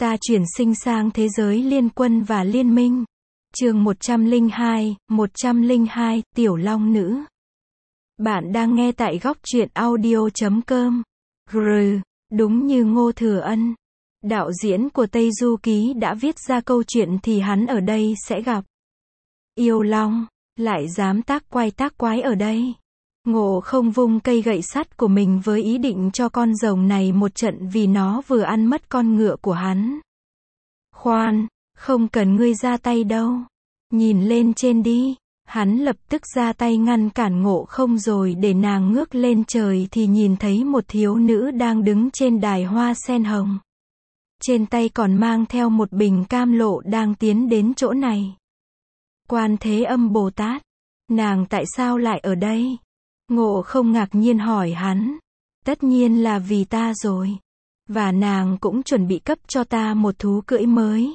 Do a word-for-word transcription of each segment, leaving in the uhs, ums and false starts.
Ta chuyển sinh sang thế giới liên quân và liên minh. Chương một trăm lẻ hai, một trăm lẻ hai, Tiểu Long Nữ. Bạn đang nghe tại góc truyện audio chấm com. Grr, đúng như Ngô Thừa Ân, đạo diễn của Tây Du Ký đã viết ra câu chuyện thì hắn ở đây sẽ gặp yêu long, lại dám tác quay tác quái ở đây. Ngộ Không vung cây gậy sắt của mình với ý định cho con rồng này một trận vì nó vừa ăn mất con ngựa của hắn. Khoan, không cần ngươi ra tay đâu. Nhìn lên trên đi. Hắn lập tức ra tay ngăn cản Ngộ Không rồi để nàng ngước lên trời thì nhìn thấy một thiếu nữ đang đứng trên đài hoa sen hồng. Trên tay còn mang theo một bình cam lộ đang tiến đến chỗ này. Quan Thế Âm Bồ Tát, nàng tại sao lại ở đây? Ngộ Không ngạc nhiên hỏi hắn. Tất nhiên là vì ta rồi. Và nàng cũng chuẩn bị cấp cho ta một thú cưỡi mới.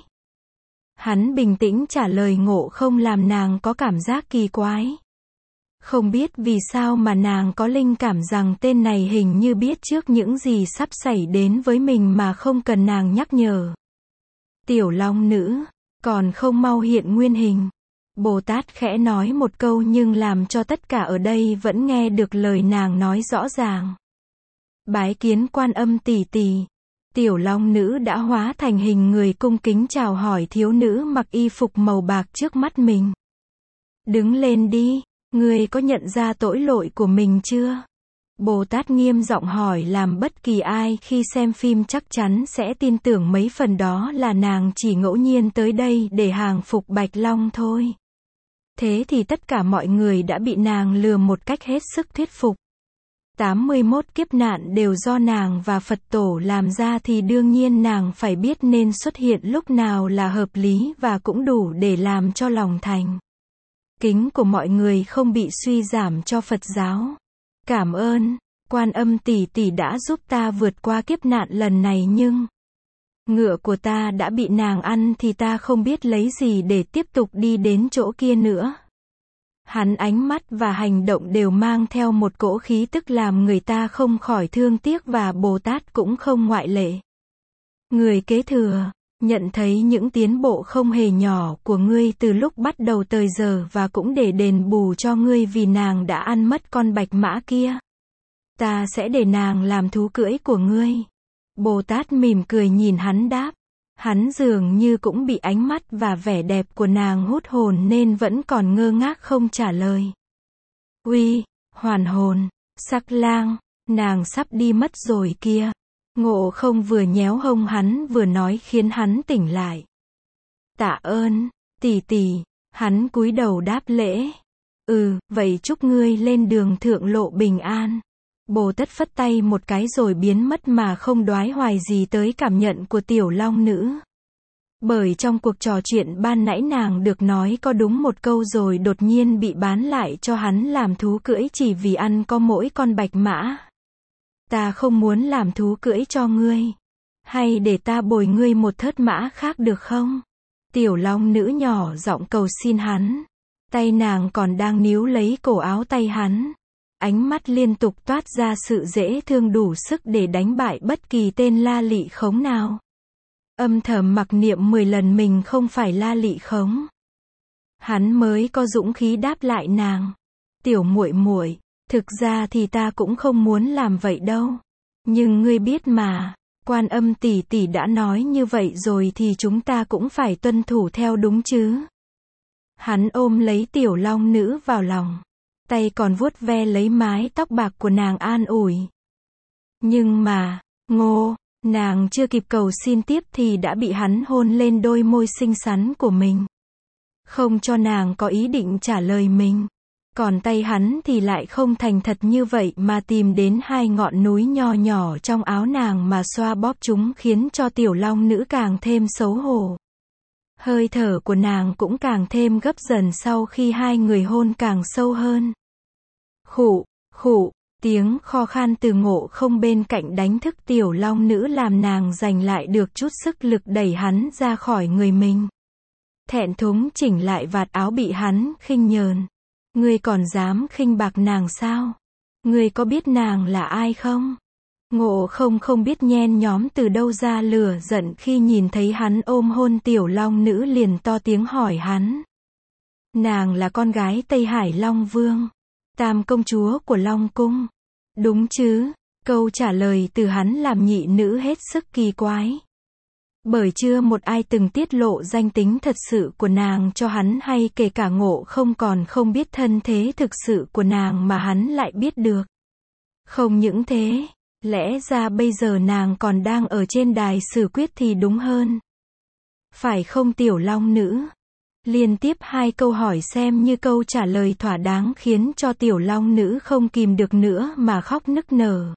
Hắn bình tĩnh trả lời Ngộ Không làm nàng có cảm giác kỳ quái. Không biết vì sao mà nàng có linh cảm rằng tên này hình như biết trước những gì sắp xảy đến với mình mà không cần nàng nhắc nhở. Tiểu Long Nữ, còn không mau hiện nguyên hình. Bồ Tát khẽ nói một câu nhưng làm cho tất cả ở đây vẫn nghe được lời nàng nói rõ ràng. Bái kiến Quan Âm tỷ tỷ. Tiểu Long Nữ đã hóa thành hình người cung kính chào hỏi thiếu nữ mặc y phục màu bạc trước mắt mình. Đứng lên đi, ngươi có nhận ra tội lỗi của mình chưa? Bồ Tát nghiêm giọng hỏi làm bất kỳ ai khi xem phim chắc chắn sẽ tin tưởng mấy phần đó là nàng chỉ ngẫu nhiên tới đây để hàng phục Bạch Long thôi. Thế thì tất cả mọi người đã bị nàng lừa một cách hết sức thuyết phục. tám mươi mốt kiếp nạn đều do nàng và Phật tổ làm ra thì đương nhiên nàng phải biết nên xuất hiện lúc nào là hợp lý và cũng đủ để làm cho lòng thành kính của mọi người không bị suy giảm cho Phật giáo. Cảm ơn, Quan Âm tỷ tỷ đã giúp ta vượt qua kiếp nạn lần này nhưng ngựa của ta đã bị nàng ăn thì ta không biết lấy gì để tiếp tục đi đến chỗ kia nữa. Hắn ánh mắt và hành động đều mang theo một cỗ khí tức làm người ta không khỏi thương tiếc và Bồ Tát cũng không ngoại lệ. Người kế thừa, nhận thấy những tiến bộ không hề nhỏ của ngươi từ lúc bắt đầu tới giờ và cũng để đền bù cho ngươi vì nàng đã ăn mất con bạch mã kia. Ta sẽ để nàng làm thú cưỡi của ngươi. Bồ Tát mỉm cười nhìn hắn đáp. Hắn dường như cũng bị ánh mắt và vẻ đẹp của nàng hút hồn nên vẫn còn ngơ ngác không trả lời. Uy, hoàn hồn, Sắc Lang, nàng sắp đi mất rồi kia. Ngộ Không vừa nhéo hông hắn vừa nói khiến hắn tỉnh lại. Tạ ơn, tỷ tỷ, hắn cúi đầu đáp lễ. Ừ, vậy chúc ngươi lên đường thượng lộ bình an. Bồ Tát phất tay một cái rồi biến mất mà không đoái hoài gì tới cảm nhận của Tiểu Long Nữ. Bởi trong cuộc trò chuyện ban nãy nàng được nói có đúng một câu rồi đột nhiên bị bán lại cho hắn làm thú cưỡi chỉ vì ăn có mỗi con bạch mã. Ta không muốn làm thú cưỡi cho ngươi. Hay để ta bồi ngươi một thớt mã khác được không? Tiểu Long Nữ nhỏ giọng cầu xin hắn. Tay nàng còn đang níu lấy cổ áo tay hắn. Ánh mắt liên tục toát ra sự dễ thương đủ sức để đánh bại bất kỳ tên La Lị Khống nào. Âm thầm mặc niệm mười lần mình không phải La Lị Khống. Hắn mới có dũng khí đáp lại nàng. Tiểu muội muội, thực ra thì ta cũng không muốn làm vậy đâu. Nhưng ngươi biết mà, Quan Âm tỷ tỷ đã nói như vậy rồi thì chúng ta cũng phải tuân thủ theo đúng chứ. Hắn ôm lấy Tiểu Long Nữ vào lòng. Tay còn vuốt ve lấy mái tóc bạc của nàng an ủi. Nhưng mà, Ngô, nàng chưa kịp cầu xin tiếp thì đã bị hắn hôn lên đôi môi xinh xắn của mình. Không cho nàng có ý định trả lời mình. Còn tay hắn thì lại không thành thật như vậy mà tìm đến hai ngọn núi nho nhỏ trong áo nàng mà xoa bóp chúng khiến cho Tiểu Long Nữ càng thêm xấu hổ. Hơi thở của nàng cũng càng thêm gấp dần sau khi hai người hôn càng sâu hơn. Khụ, khụ, tiếng kho khan từ Ngộ Không bên cạnh đánh thức Tiểu Long Nữ làm nàng giành lại được chút sức lực đẩy hắn ra khỏi người mình. Thẹn thùng chỉnh lại vạt áo bị hắn khinh nhờn. Ngươi còn dám khinh bạc nàng sao? Ngươi có biết nàng là ai không? Ngộ không không biết nhen nhóm từ đâu ra lửa giận khi nhìn thấy hắn ôm hôn tiểu long nữ liền to tiếng hỏi hắn. Nàng là con gái Tây Hải Long Vương, tam công chúa của Long Cung. Đúng chứ? Câu trả lời từ hắn làm nhị nữ hết sức kỳ quái. Bởi chưa một ai từng tiết lộ danh tính thật sự của nàng cho hắn hay kể cả Ngộ không còn không biết thân thế thực sự của nàng mà hắn lại biết được. Không những thế, lẽ ra bây giờ nàng còn đang ở trên đài xử quyết thì đúng hơn. Phải không tiểu long nữ? Liên tiếp hai câu hỏi xem như câu trả lời thỏa đáng khiến cho tiểu long nữ không kìm được nữa mà khóc nức nở.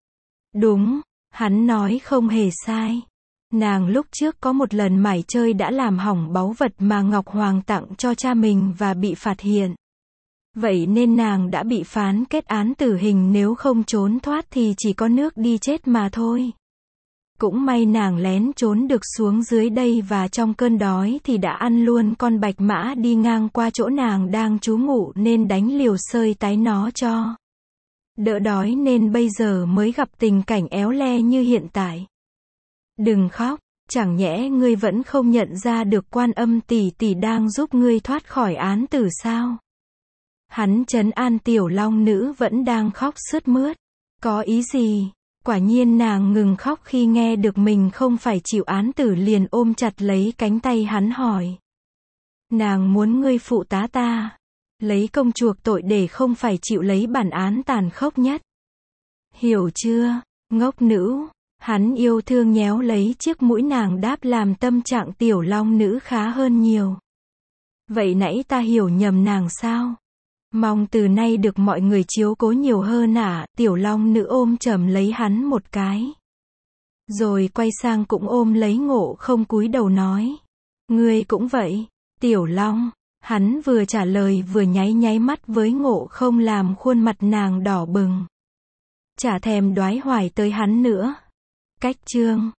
Đúng, hắn nói không hề sai. Nàng lúc trước có một lần mải chơi đã làm hỏng báu vật mà Ngọc Hoàng tặng cho cha mình và bị phạt hiện. Vậy nên nàng đã bị phán kết án tử hình, nếu không trốn thoát thì chỉ có nước đi chết mà thôi. Cũng may nàng lén trốn được xuống dưới đây và trong cơn đói thì đã ăn luôn con bạch mã đi ngang qua chỗ nàng đang trú ngụ nên đánh liều sơi tái nó cho đỡ đói nên bây giờ mới gặp tình cảnh éo le như hiện tại. Đừng khóc, chẳng nhẽ ngươi vẫn không nhận ra được Quan Âm tỷ tỷ đang giúp ngươi thoát khỏi án tử sao? Hắn trấn an tiểu long nữ vẫn đang khóc sướt mướt. Có ý gì? Quả nhiên nàng ngừng khóc khi nghe được mình không phải chịu án tử liền ôm chặt lấy cánh tay hắn hỏi. Nàng muốn ngươi phụ tá ta, lấy công chuộc tội để không phải chịu lấy bản án tàn khốc nhất. Hiểu chưa, ngốc nữ? Hắn yêu thương nhéo lấy chiếc mũi nàng đáp làm tâm trạng tiểu long nữ khá hơn nhiều. Vậy nãy ta hiểu nhầm nàng sao? Mong từ nay được mọi người chiếu cố nhiều hơn ạ. À? Tiểu long nữ ôm chầm lấy hắn một cái. Rồi quay sang cũng ôm lấy Ngộ không cúi đầu nói. Ngươi cũng vậy, tiểu long. Hắn vừa trả lời vừa nháy nháy mắt với Ngộ không làm khuôn mặt nàng đỏ bừng. Chả thèm đoái hoài tới hắn nữa. Cách chương